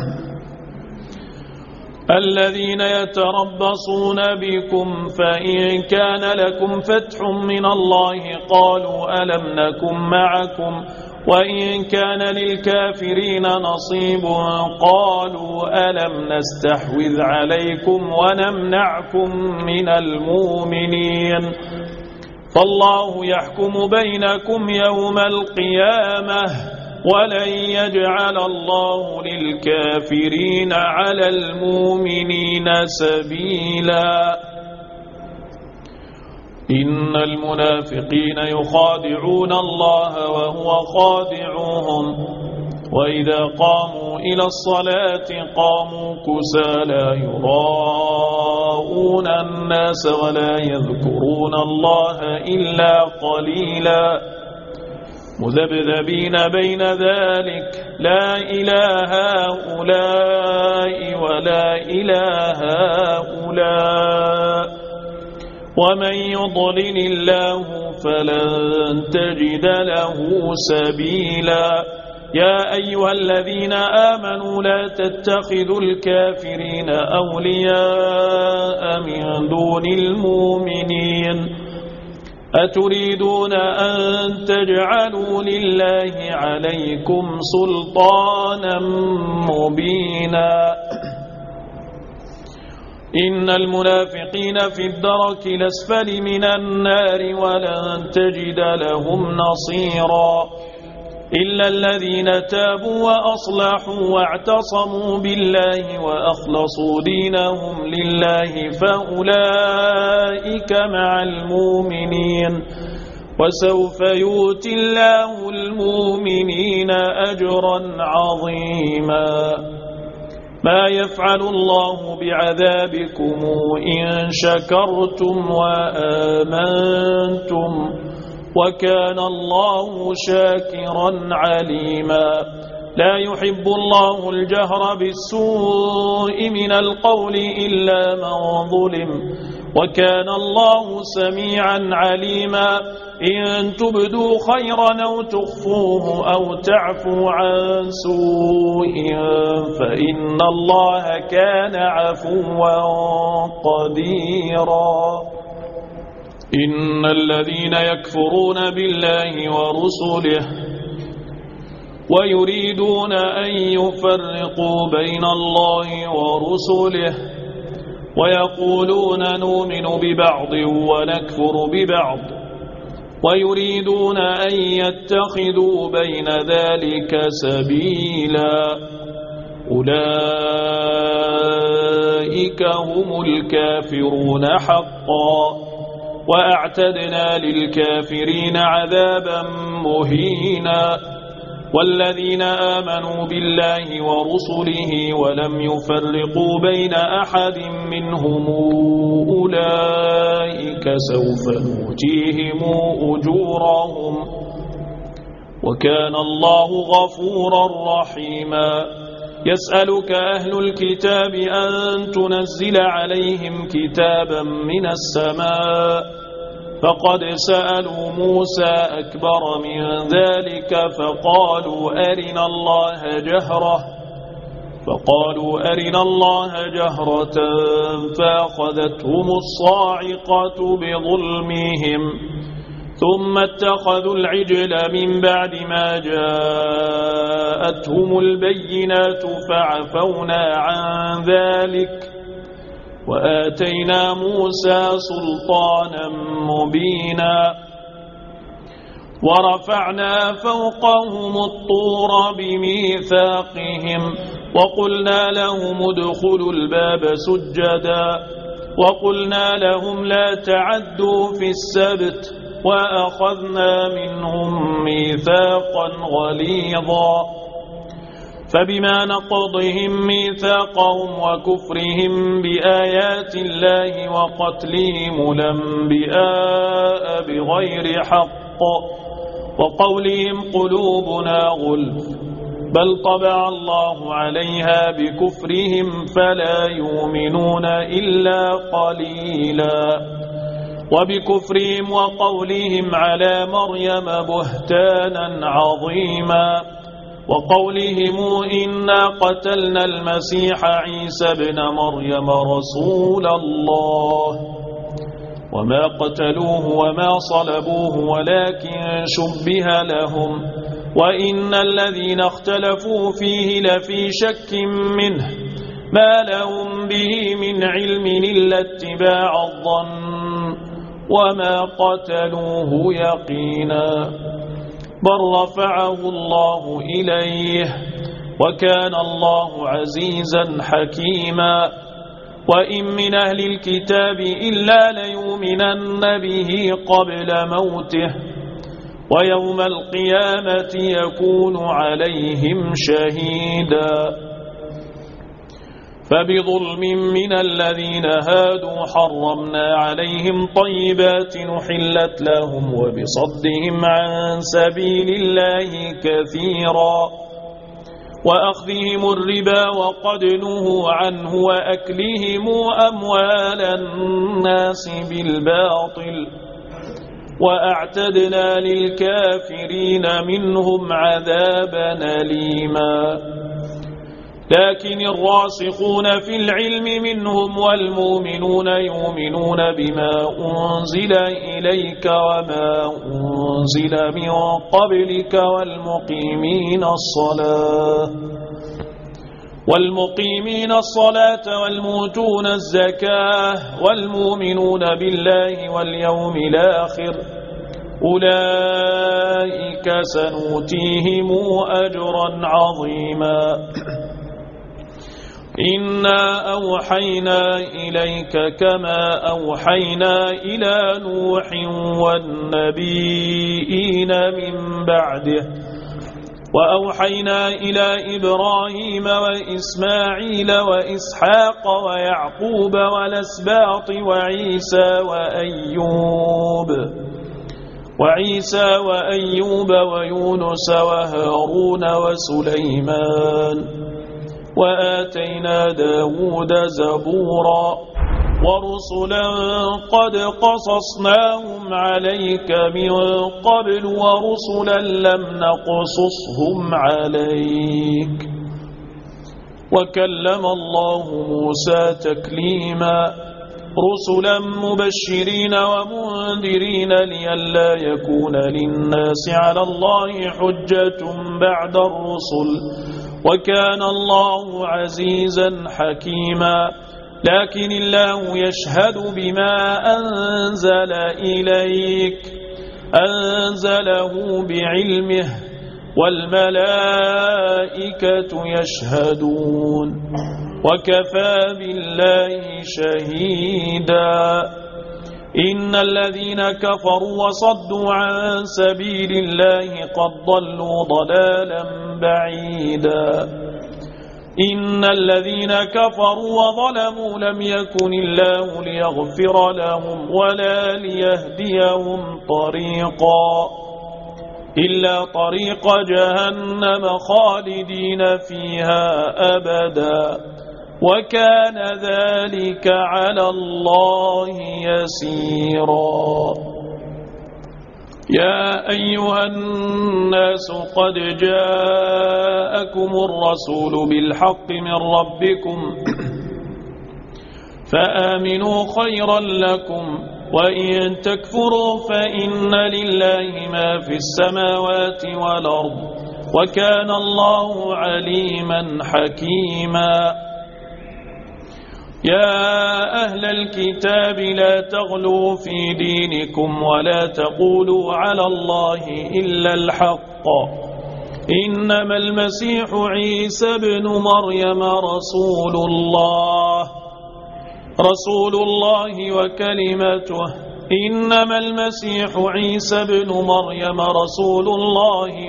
الذين يتربصون بكم فإن كان لكم فتح من الله قالوا ألم نكن معكم وإن كان للكافرين نصيب قالوا ألم نستحوذ عليكم ونمنعكم من المؤمنين فالله يحكم بينكم يوم القيامة ولن يجعل الله للكافرين على المؤمنين سبيلا إن المنافقين يخادعون الله وهو خادعهم وإذا قاموا إلى الصلاة قاموا كسالى يراءون الناس ولا يذكرون الله إلا قليلا مذبذبين بين ذلك لا إله هؤلاء ولا إله هؤلاء ومن يضلل الله فلن تجد له سبيلا يا أيها الذين آمنوا لا تتخذوا الكافرين أولياء من دون المؤمنين أتريدون أن تجعلوا لله عليكم سلطانا مبينا إن المنافقين في الدرك الأسفل من النار ولن تجد لهم نصيرا إلا الذين تابوا وأصلحوا واعتصموا بالله وأخلصوا دينهم لله فأولئك مع المؤمنين وسوف يؤتي الله المؤمنين أجرا عظيما ما يفعل الله بعذابكم إن شكرتم وآمنتم وكان الله شاكرا عليما لا يحب الله الجهر بالسوء من القول إلا من ظلم وكان الله سميعا عليما إن تبدوا خيرا أو تخفوه أو تعفوا عن سوء فإن الله كان عفوا قديرا إن الذين يكفرون بالله ورسله ويريدون أن يفرقوا بين الله ورسله ويقولون نؤمن ببعض ونكفر ببعض ويريدون أن يتخذوا بين ذلك سبيلا أولئك أولئك هم الكافرون حقا وأعتدنا للكافرين عذابا مهينا والذين آمنوا بالله ورسله ولم يفرقوا بين أحد منهم أولئك سوف نؤتيهم أجورهم وكان الله غفورا رحيما يسألك أهل الكتاب أن تنزل عليهم كتابا من السماء فقد سألوا موسى أكبر من ذلك فقالوا أرنا الله جهرة فأخذتهم الصاعقة بظلمهم ثم اتخذوا العجل من بعد ما جاءتهم البينات فعفونا عن ذلك وآتينا موسى سلطانا مبينا ورفعنا فوقهم الطور بميثاقهم وقلنا لهم ادخلوا الباب سجدا وقلنا لهم لا تعدوا في السبت وأخذنا منهم ميثاقا غليظا فبما نقضهم ميثاقهم وكفرهم بآيات الله وقتلهم الأنبياء بغير حق وقولهم قلوبنا غلف بل طبع الله عليها بكفرهم فلا يؤمنون إلا قليلا وبكفرهم وقولهم على مريم بهتانا عظيما وقولهم إنا قتلنا المسيح عيسى ابن مريم رسول الله وما قتلوه وما صلبوه ولكن شبه لهم وإن الذين اختلفوا فيه لفي شك منه ما لهم به من علم إلا اتباع الظن وما قتلوه يقينا بل رفعه الله إليه وكان الله عزيزا حكيما وإن من أهل الكتاب إلا ليؤمنن به قبل موته ويوم القيامة يكون عليهم شهيدا فبظلم من الذين هادوا حرمنا عليهم طيبات نحلت لهم وبصدهم عن سبيل الله كثيرا وأخذهم الربا وقد نهوا عنه وأكلهم أموال الناس بالباطل وأعتدنا للكافرين منهم عذابا أليما لكن الراسخون في العلم منهم والمؤمنون يؤمنون بما أنزل إليك وما أنزل من قبلك والمقيمين الصلاة والموتون الزكاة والمؤمنون بالله واليوم الآخر أولئك سنؤتيهم أجرا عظيما إنا أوحينا إليك كما أوحينا إلى نوح والنبيين من بعده وأوحينا إلى إبراهيم وإسماعيل وإسحاق ويعقوب والأسباط وعيسى وأيوب ويونس وهارون وسليمان وآتينا داود زبورا ورسلا قد قصصناهم عليك من قبل ورسلا لم نقصصهم عليك وكلم الله موسى تكليما رسلا مبشرين ومنذرين لئلا يكون للناس على الله حجة بعد الرسل وكان الله عزيزا حكيما لكن الله يشهد بما أنزل إليك أنزله بعلمه والملائكة يشهدون وكفى بالله شهيدا إن الذين كفروا وصدوا عن سبيل الله قد ضلوا ضلالا بعيدا إن الذين كفروا وظلموا لم يكن الله ليغفر لهم ولا ليهديهم طريقا إلا طريق جهنم خالدين فيها أبدا وكان ذلك على الله يسيرا يا أيها الناس قد جاءكم الرسول بالحق من ربكم فآمنوا خيرا لكم وإن تكفروا فإن لله ما في السماوات والأرض وكان الله عليما حكيما يا أهل الكتاب لا تغلوا في دينكم ولا تقولوا على الله إلا الحق إنما المسيح عيسى بن مريم رسول الله وكلمته إنما المسيح عيسى بن مريم رسول الله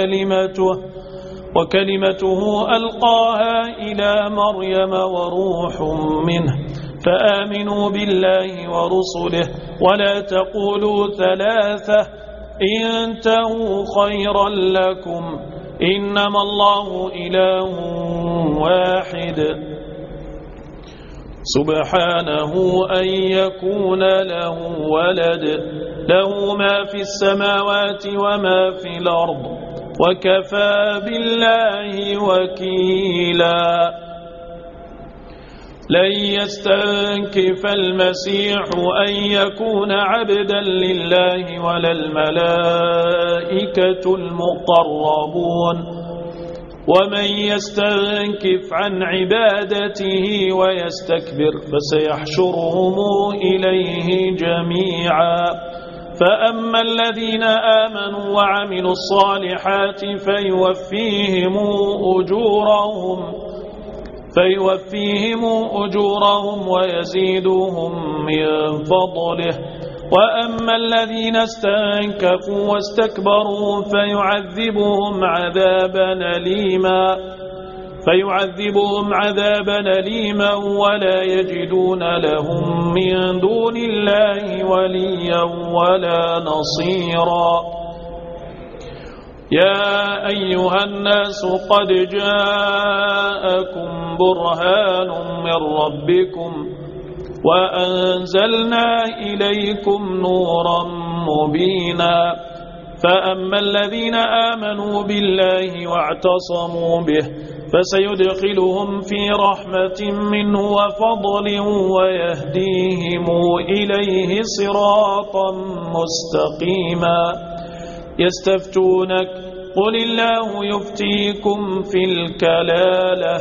وكلمته ألقاها إلى مريم وروح منه فآمنوا بالله ورسله ولا تقولوا ثلاثة انتهوا خيرا لكم إنما الله إله واحد سبحانه أن يكون له ولد له ما في السماوات وما في الأرض وكفى بالله وكيلا لن يستنكف المسيح أن يكون عبدا لله ولا الملائكة المقربون ومن يستنكف عن عبادته ويستكبر فسيحشرهم إليه جميعا فأما الذين آمنوا وعملوا الصالحات فيوفيهم أجورهم ويزيدهم من فضله وأما الذين استنكفوا واستكبروا فيعذبهم عذابا أليما ولا يجدون لهم من دون الله وليا ولا نصيرا يا أيها الناس قد جاءكم برهان من ربكم وأنزلنا إليكم نورا مبينا فأما الذين آمنوا بالله واعتصموا به فسيدخلهم في رحمة منه وفضل ويهديهم إليه صراطا مستقيما يستفتونك قل الله يفتيكم في الكلالة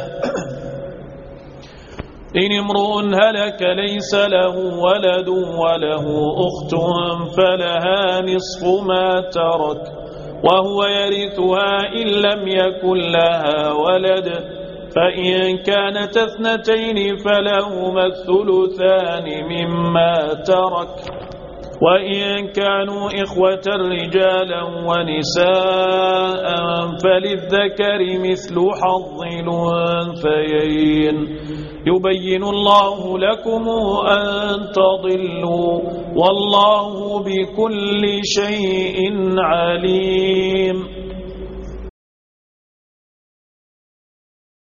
إن امرؤ هلك ليس له ولد وله أخت فلها نصف ما ترك وهو يرثها إن لم يكن لها ولد فإن كانت اثنتين فلهما الثلثان مما ترك وإن كانوا إخوة رجالا ونساء فللذكر مثل حظ الأنثيين يبين الله لكم أن تضلوا والله بكل شيء عليم